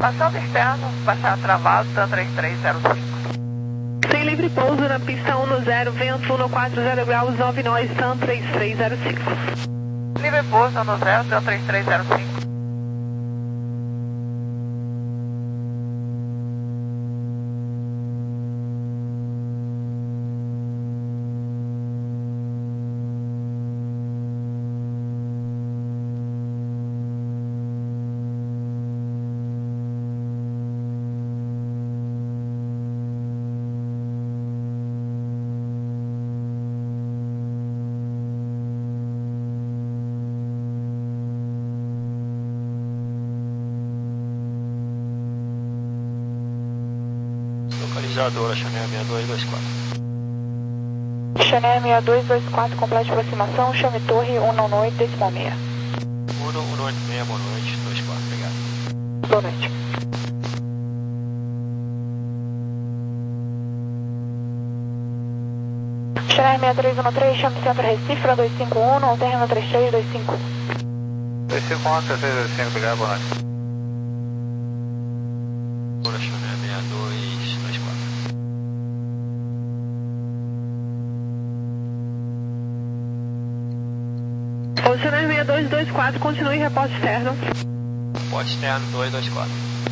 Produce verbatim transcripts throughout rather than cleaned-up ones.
Passando externo, baixar travado, TAM três três zero cinco. Sem livre pouso na pista um no zero, vento um quatro zero graus, nove nós, TAM três três zero cinco. Livre pouso um no zero, TAM três três zero cinco. Localizadora Chanel seis dois dois quatro. Chanel seis dois dois quatro, complete aproximação, chame torre um nove oito, decimal seis. um nove oito seis, boa noite, dois quatro, obrigado. Boa noite. Chanel seis três um três, chame centro Recife, dois cinco um, alterna três três dois cinco. dois cinco um, três três dois cinco, obrigado, boa noite. Chanel seis dois dois quatro. O Chanel seis dois dois quatro, continue reposto externo. Reposto externo dois dois quatro.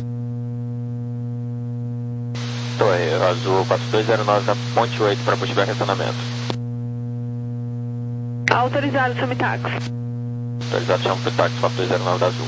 Torre Azul quatro dois zero nove na ponte oito para possível retornamento. Autorizado, chame táxi. Autorizado, chama para o táxi quatro dois zero nove da Azul.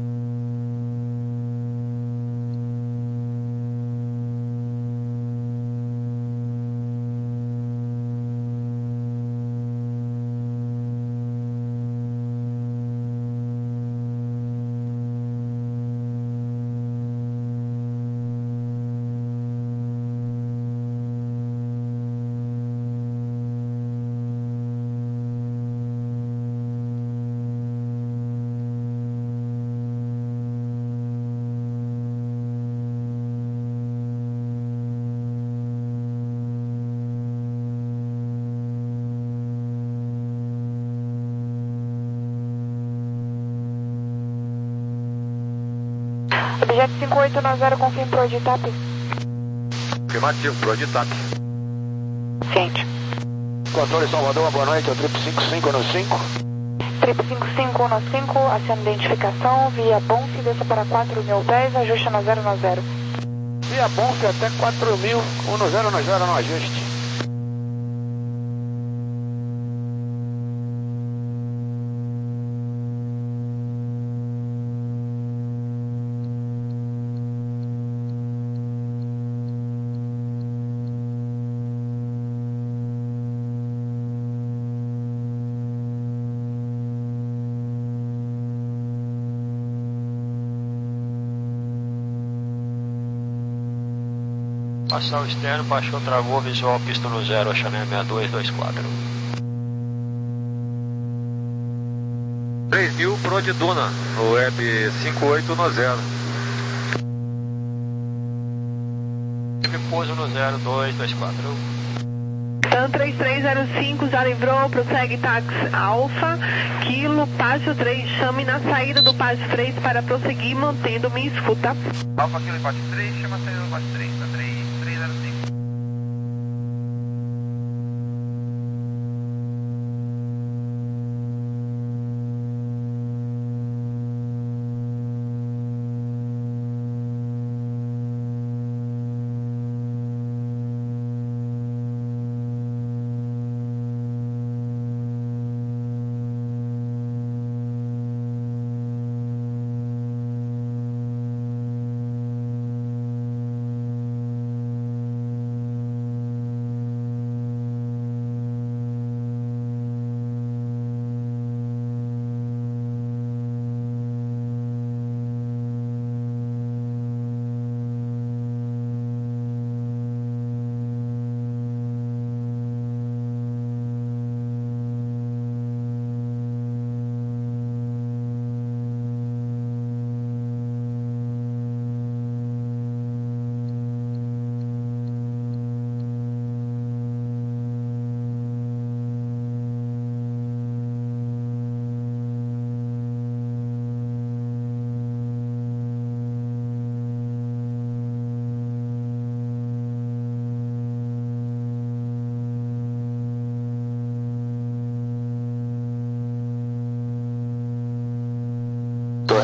Objeto cinco oito nove zero, confirme pro de TAP. Afirmativo, pro de TAP. Ciente. Controle Salvador, boa noite, é o trip cinco cinco no cinco. Trip cinco cinco no cinco, aciona identificação, via Bonf, desça para quatro mil pés, ajuste no zero no zero. Via Bonf até quatro mil, um no zero no zero no ajuste. Passar o externo, baixou, travou, visual, pista no zero, a Chanel seis dois dois quatro. três mil pro de Duna, o web cinco oito no zero. Pouso no zero dois dois quatro. TAM três três zero cinco, já livrou, prossegue táxi Alfa, Kilo, Pátio três, chame na saída do Pátio três para prosseguir mantendo minha escuta. Alfa Kilo Pátio três, chama a saída do Pátio três, tá três três zero cinco.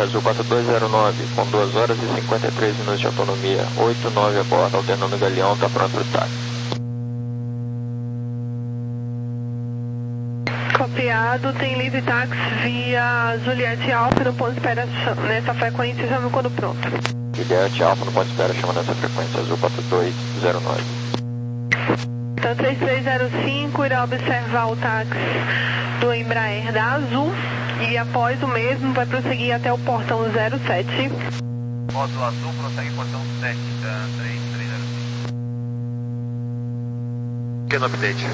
Azul quatro dois zero nove, com duas horas e cinquenta e três minutos de autonomia, oito nove a bordo, alternando o galeão, está pronto para o táxi. Copiado, tem livre táxi via Juliette Alfa no ponto de espera nessa frequência, chama quando pronto. Juliette Alfa no ponto de espera, chama nessa frequência, Azul quatro dois zero nove. Então três três zero cinco irá observar o táxi do Embraer da Azul e após o mesmo vai prosseguir até o portão zero sete. Módulo Azul prossegue portão sete da três três zero cinco. Que no update?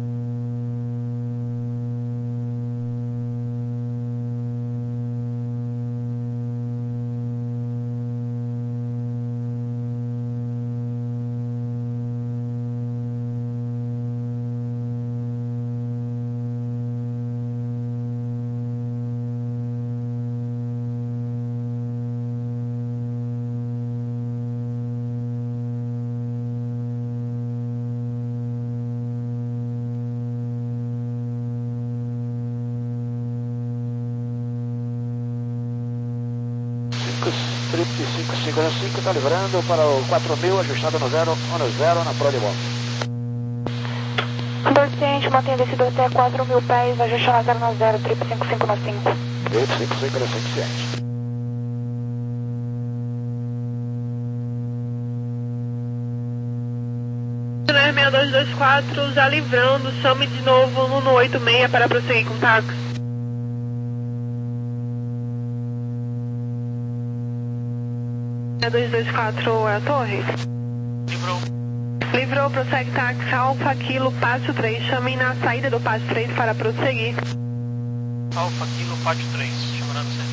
cinco cinco zero cinco está livrando para o quatro mil, ajustado no zero um zero na prova de volta. Dorciente, mantenha descido até quatro mil pés, ajuste na zero no zero, trip cinco cinco no cinco. trip cinco cinco no cinco, ciente. seis dois dois quatro, já livrando, chame de novo no, no oito seis para prosseguir com o táxi. seis dois dois quatro é a torre? Livrou. Livrou, prossegue táxi Alfa Kilo Pátio três, chame na saída do Pátio três para prosseguir. Alfa Kilo Pátio três, chamando você.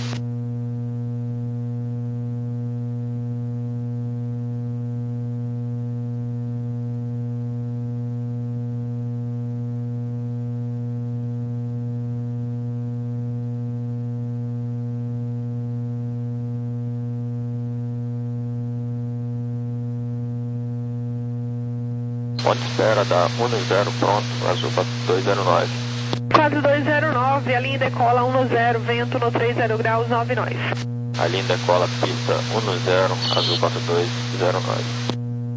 Ponto de espera da um zero pronto, Azul quatro dois zero nove. quatro dois zero nove, a linha decola um zero, vento no trinta graus, nove nós. A linha decola pista um zero, Azul quatro dois zero nove.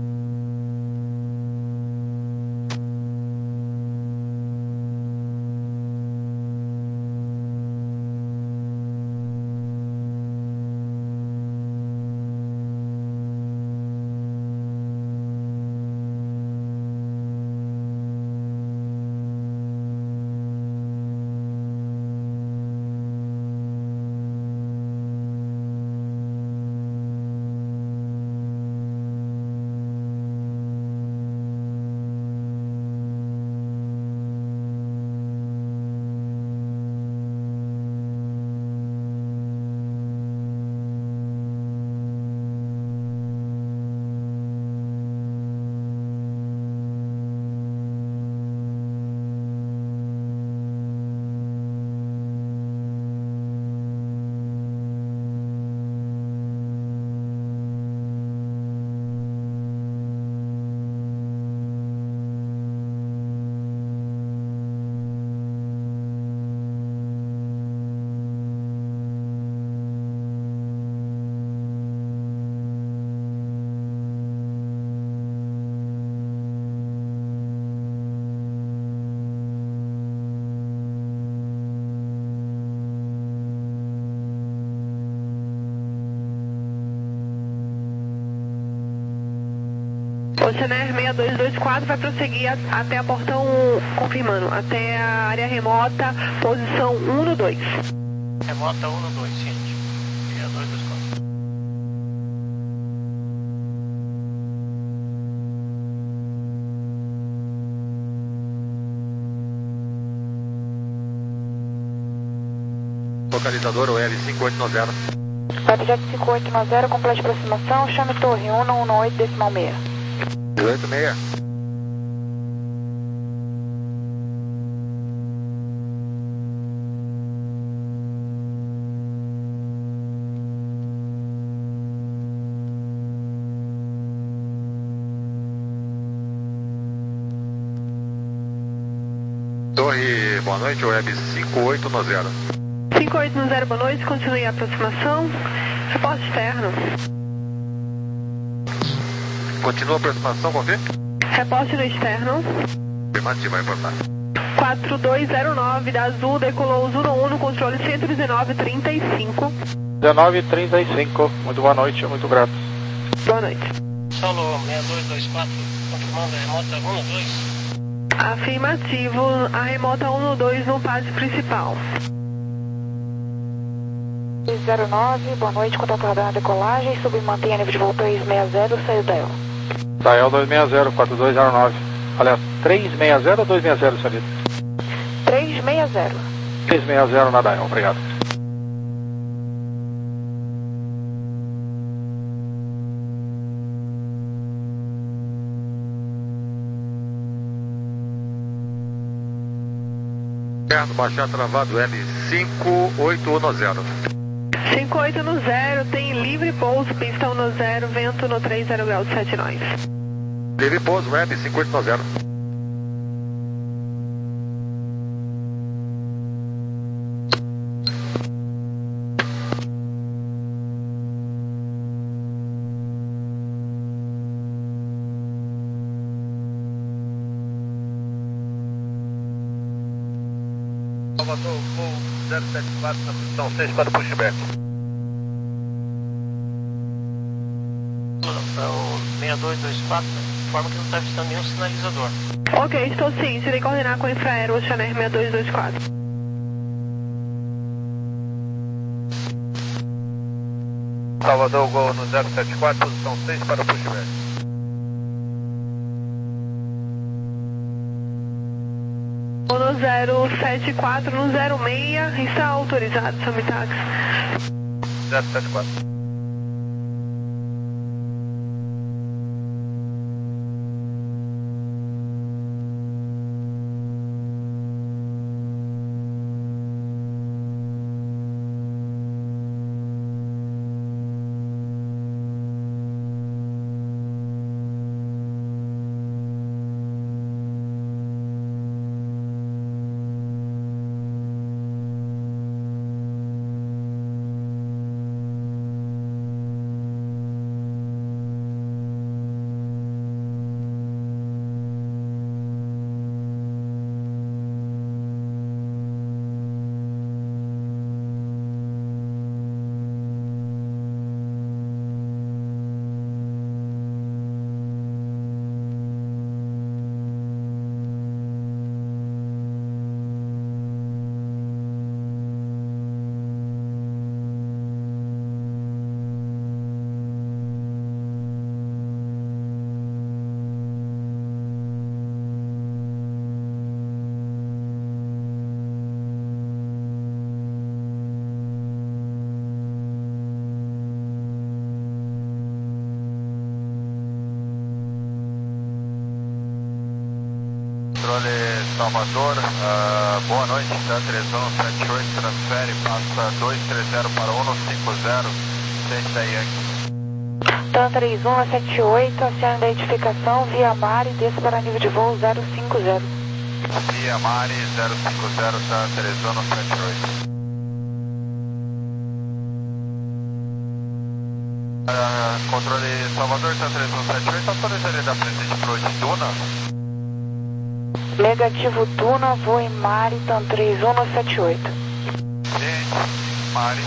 Oceaner seis dois dois quatro vai prosseguir a, até a portão, confirmando, até a área remota, posição um no dois. Remota um no dois, ciente. seis dois dois quatro. Localizador o L cinco oito nove zero. Webjet cinco oito nove zero, complete aproximação, chame torre um um oito decimal seis. oito seis. Torre, boa noite, Web cinco oito nove zero. cinco oito no zero, boa noite, continue a aproximação. Reporte externo. Continua a aproximação, qual que? Reporte no externo. Afirmativo, vai reportar. quatro dois zero nove da Azul, decolou Zulu um no controle cento e dezenove trinta e cinco. dezenove trinta e cinco, muito boa noite, muito grato. Boa noite. Solo seis dois dois quatro, confirmando a remota um no dois. Afirmativo, a remota um no dois no pátio principal. zero nove, boa noite, contato radar na decolagem, sub e mantenha nível de voo três seis zero, saiu da E L. Da E L dois seis zero, quatro dois zero nove. Aliás, três seis zero ou dois seis zero, senhorita? três seis zero. três seis zero na da E L, obrigado. Certo, baixar travado M cinco oito um zero. cinco oito no zero, tem livre pouso, pista um no zero, vento no três zero grau sete nós. Livre pouso, M cinco oito um zero. Salvador, voo zero sete quatro, na posição seis para pushback. seis dois dois quatro, informa que não está avistando nenhum sinalizador. Ok, estou sim, irei coordenar com o Infraero Oceanair seis dois dois quatro. Salvador, Gol no zero sete quatro, posição seis para pushback. No zero sete quatro, no zero seis, está autorizado, Samitax. zero sete quatro. Controle Salvador, uh, boa noite, TAN três um sete oito, transfere, passa dois três zero para um cinco zero, sente da Yankee. TAN três um sete oito, acione a identificação via mar e desça para nível de voo zero cinco zero. Via Mari zero cinco zero, TAN três um sete oito. Uh, controle Salvador, TAN três um sete oito, autorizaria da presente para hoje Duna? Negativo Duna, voo em Mari, TAN três um sete oito. Gente, Mari.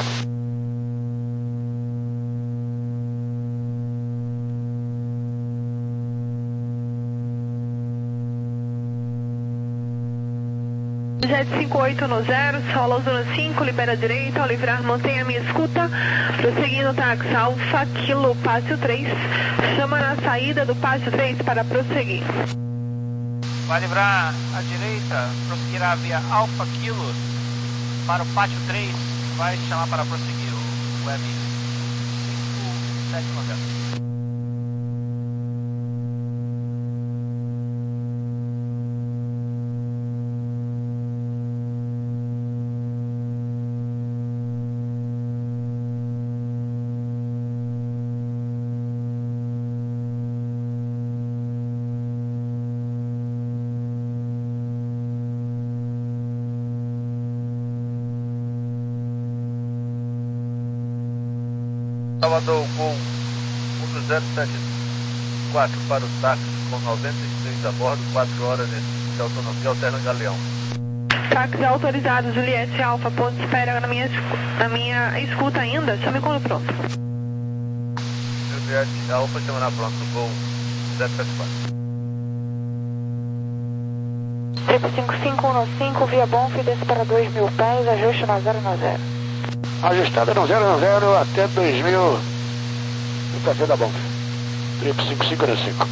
Jet cinco oito no zero, solo zona cinco, libera direita, ao livrar mantenha a minha escuta, prosseguindo táxi Alfa, Kilo, Pátio três, chama na saída do Pátio três para prosseguir. Vai livrar à direita, prosseguirá via Alfa Kilo para o Pátio três, vai chamar para prosseguir o web cinco sete um zero. Salvador, Gol um zero sete quatro para o táxi com noventa e seis a bordo, quatro horas de autonomia, alterna Galeão. Táxi autorizado, Juliette Alfa, ponto de espera na minha, na minha escuta ainda, chame quando pronto. Juliette Alfa, chama pronto, Gol zero sete quatro. cinco cinco um cinco, via Bonf, desce para dois mil pés, ajuste no zero no zero. Ajustada no zero no zero até dois mil, no café da Bonf. Triple cinco cinco no cinco.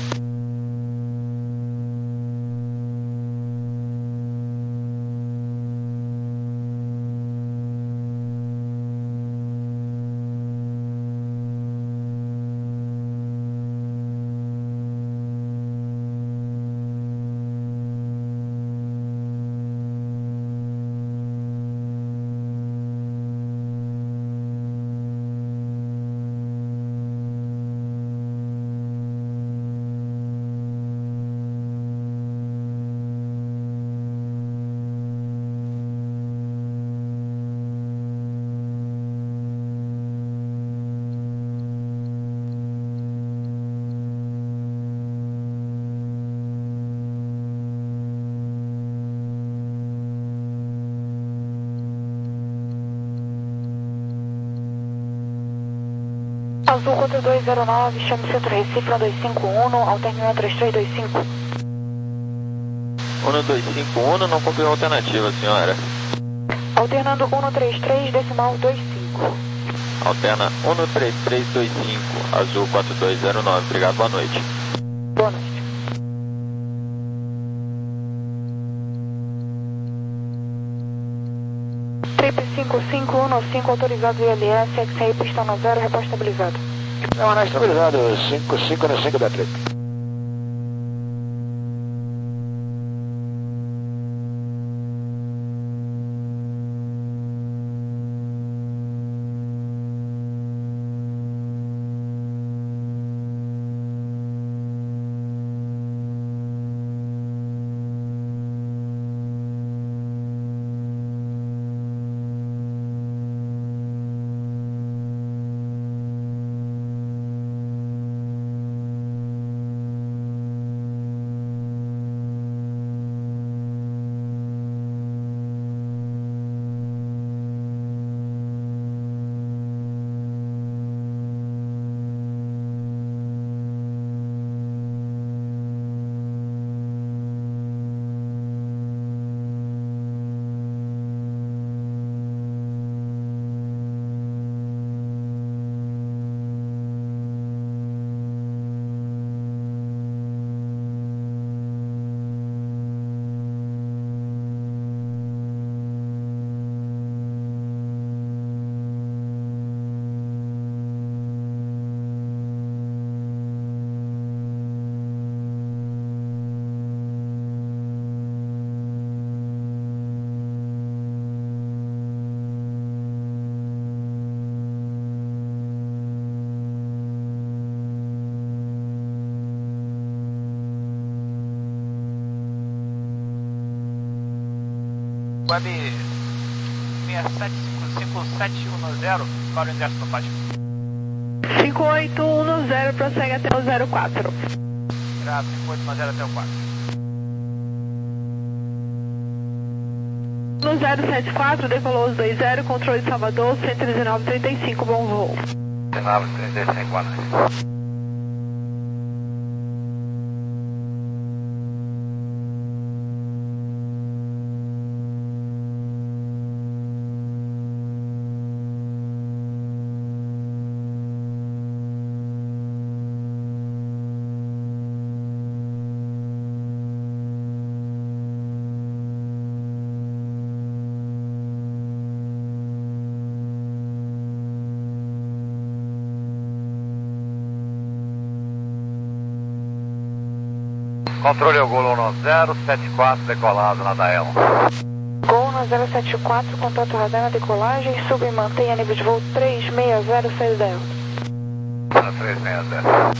Azul quatro dois zero nove, chame Centro Recife um dois cinco um, ao terminal três três dois cinco. um dois cinco um, não cumpriu a alternativa, senhora. Alternando um três três, decimal dois cinco. Alterna um três três dois cinco, Azul quatro dois zero nove, obrigado, boa noite. Boa noite. Triple cinco cinco um cinco, autorizado I L S, X aí, pista no zero, repórter estabilizado. Não, não estabilizado, cinco cinco no cinco da Trip. Web seis sete cinco cinco sete um zero, para o ingresso no pátio. cinco oito um zero, prossegue até o zero quatro. Grave, cinco oito um zero até o quatro. No zero sete quatro, decolou os dois zero, controle de Salvador, cento e dezenove trinta e cinco, bom voo. dezenove trinta e cinco, boa noite. Controle ao Gol um zero sete quatro, decolado na Dael. Gol no zero sete quatro, contato radar na decolagem, sub e mantenha nível de voo três seis zero, saída da Elton. três seis zero.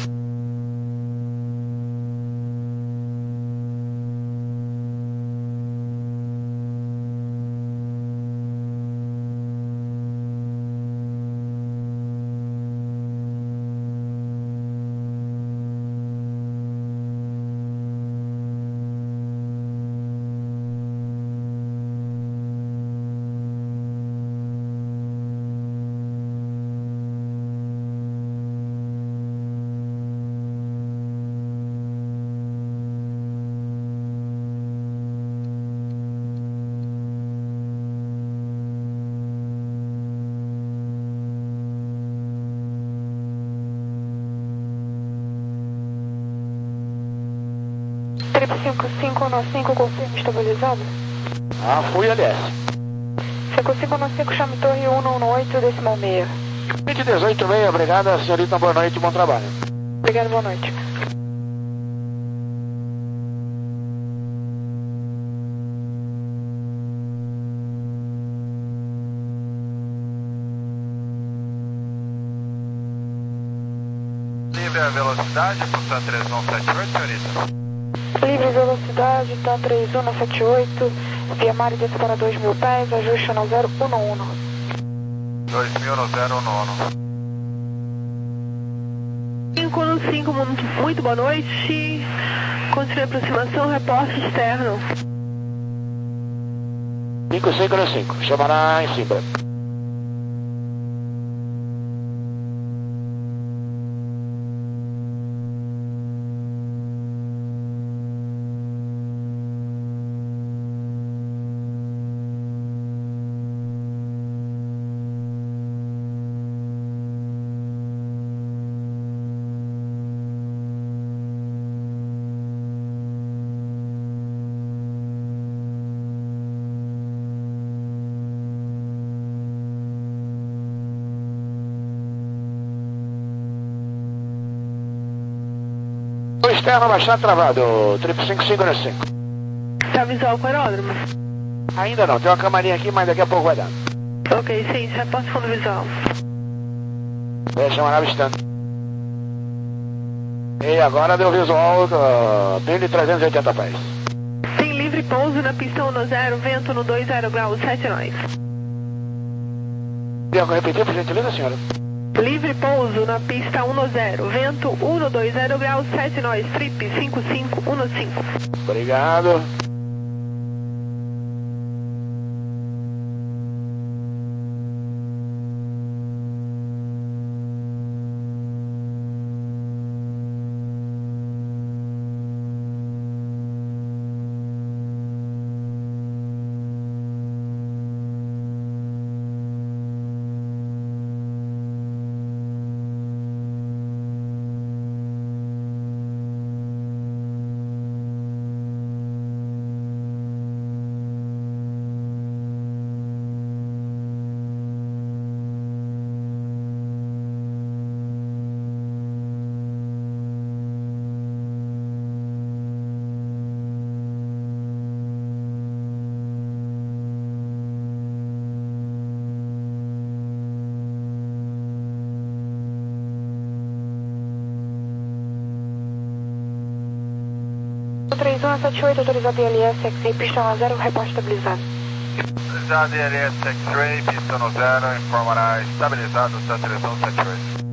Trip cinco cinco um cinco, confirma estabilizado. Ah, fui, L S. cinco cinco um cinco, chame torre um um oito, decimal meia. vinte e dezoito meia, obrigada, senhorita, boa noite, bom trabalho. Obrigado, boa noite. Livre a velocidade para o três um sete oito, senhorita? Livre velocidade, TAM três um sete oito, via mar e desce para dois mil pés, ajuste no zero um um. dois mil no zero um um. cinco um cinco, muito, muito boa noite. Continue a aproximação, reporte externo. cinco cinco um cinco, chamará em cima. Externo bastante travado, trip cinco cinco um cinco. Tá visual com o aeródromo? Ainda não, tem uma camarinha aqui, mas daqui a pouco vai dar. Ok, sim, reporte fundo visual. Deixa uma nave stand. E agora deu visual do mil trezentos e oitenta pés. Tem livre pouso na pista um zero, vento no dois zero graus, sete nós. Tem algo a repetir, por gentileza, senhora? Livre pouso na pista um zero, vento um dois zero graus, sete nós, trip cinco cinco um cinco. Obrigado. três um sete oito, autorizado I L S, X-Ray, pista um zero, reporte estabilizado. Autorizado I L S, X-Ray, pista no zero, informará estabilizado, TAM três um sete oito.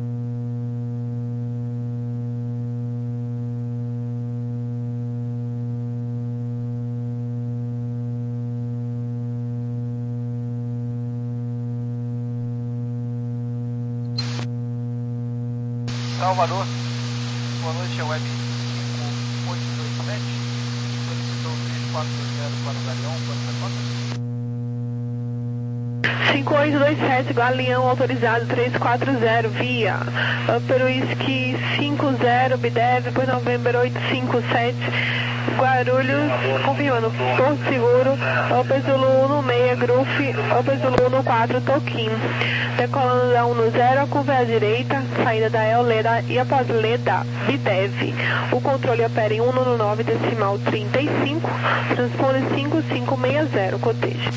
Salvador, boa noite, é Web cinco oito dois sete, solicitou três quatro zero para o Galeão, quanto é cinco oito dois sete, Galeão autorizado três quatro zero, via Upper Whisky cinco zero, Bidev, por November oito cinco sete, Guarulhos, confirmando, Porto Seguro, Upper Zulu um seis, Gruff, Upper Zulu um quatro, Toquim. Decolando da um zero, a curva é à direita, saída da El Leda e após Leda, Bidev. O controle opera em um nove decimal trinta e cinco, transpone cinco cinco seis zero, cotejo.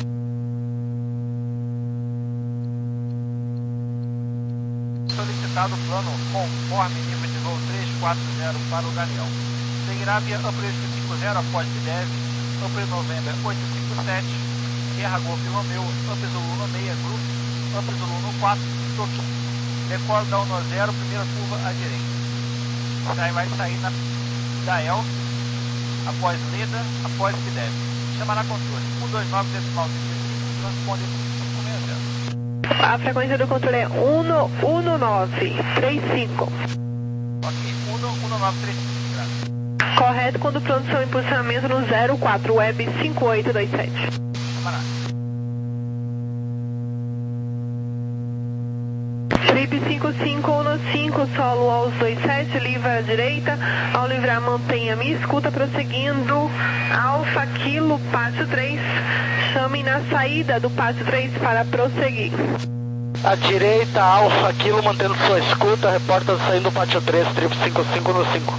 Solicitado plano conforme nível de voo três quatro zero para o Galeão. Seguirá via Upper cinco zero após Bidev, Upper November oito cinco sete, Sierra Golf Romeo, Upper Zulu um seis, Grupo, Upper Zulu um quatro, Toquim. Decola da um zero, primeira curva à direita. Daí vai sair na da El, após Leda, após Bidev. Chamará controle um dois nove decimal trinta e cinco, transponder cinco seis zero. A frequência do controle é um nove três cinco. Ok, um nove três cinco. Correto, quando produção e impulsionamento no zero quatro, Web cinco oito dois sete. Chamará. Trip cinco cinco um no cinco, solo aos dois sete, livra à direita. Ao livrar, mantenha minha escuta, prosseguindo. Alfa Kilo, pátio três. Chame na saída do pátio três para prosseguir. À direita, Alfa Kilo, mantendo sua escuta, reporta saindo do pátio três, Trip cinco cinco no cinco.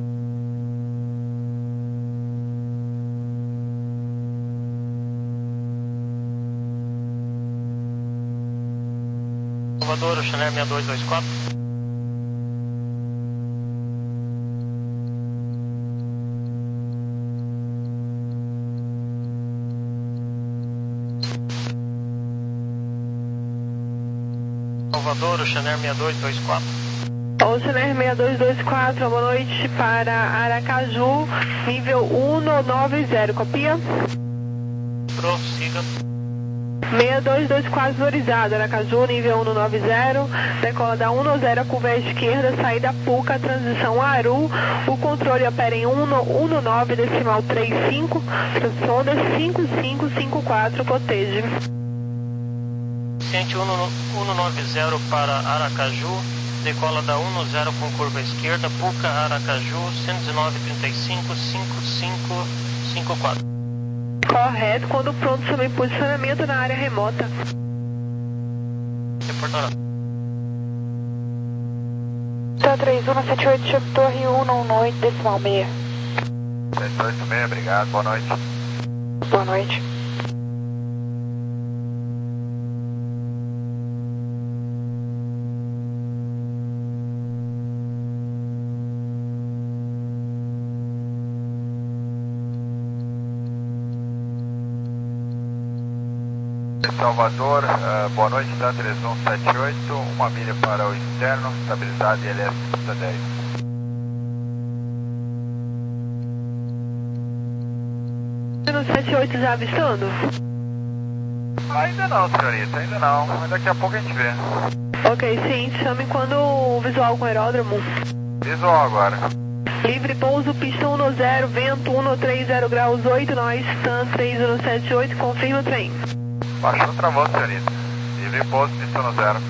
Salvador, Chanel seis dois dois quatro. Salvador, Chanel seis dois dois quatro. O Chanel seis dois dois quatro, boa noite para Aracaju, nível um nove zero, copia? Prossiga. seis dois dois quatro valorizado, Aracaju, nível um nove zero, decola da um zero, curva à esquerda, saída Puca, transição Aru, o controle opera em um nove, decimal três cinco, sonda cinco cinco cinco quatro, coteje. Ciente um nove zero para Aracaju, decola da um zero com curva à esquerda, Puca, Aracaju, cento e dezenove, trinta e cinco, cinco cinco cinco quatro. Correto, quando pronto, sobre posicionamento na área remota. Reportará. Tá três um sete oito, Chubb Torre um um oito, decimal seis. sete oito seis, obrigado, boa noite. Boa noite. Salvador, uh, boa noite, tá? três um sete oito, uma milha para o externo, estabilizado I L S dez. No sete oito já avistando? Ainda não, senhorita, ainda não, mas daqui a pouco a gente vê. Ok, sim, chame quando o visual com aeródromo. Visual agora. Livre pouso, pista um zero, vento um três zero graus oito, nós, TAM três um sete oito, confirma o trem. Baixou, travou, senhorita. Livre pouso, pista no zero.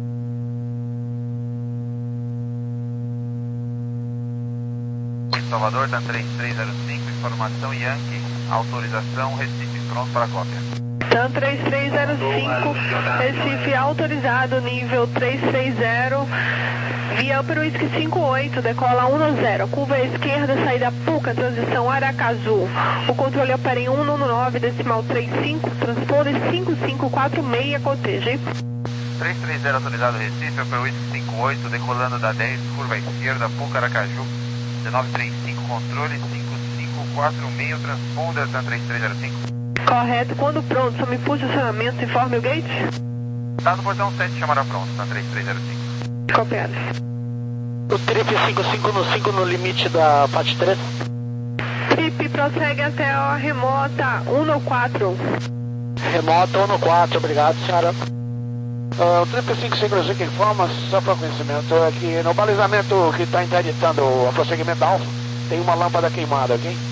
Salvador, TAM três três zero cinco, informação Yankee, autorização, Recife, pronto para cópia. TAM três três zero cinco, Recife autorizado, nível três três zero, via para o Whisky cinco oito, decola um zero, curva à esquerda, saída Puca, transição Aracaju. O controle opera em um nove, decimal três cinco, transponder cinco cinco quatro seis, coteje. três três zero autorizado Recife, para o Whisky cinco oito, decolando da dez, curva à esquerda, Puca, Aracaju, dezenove trinta e cinco, controle cinco cinco quatro seis, transponder TAM três três zero cinco. Correto, quando pronto, some posicionamento, informe o gate. Tá no portão sete, chamará pronto, TAM três três zero cinco. Copiado. O Trip cinco cinco no cinco no limite da P A T três. Trip prossegue até a remota um no quatro. Remota um no quatro, obrigado, senhora. Uh, o Trip cinco cinco no cinco informa, só para conhecimento, é que no balizamento que está interditando o prosseguimento da Alfa, tem uma lâmpada queimada, ok?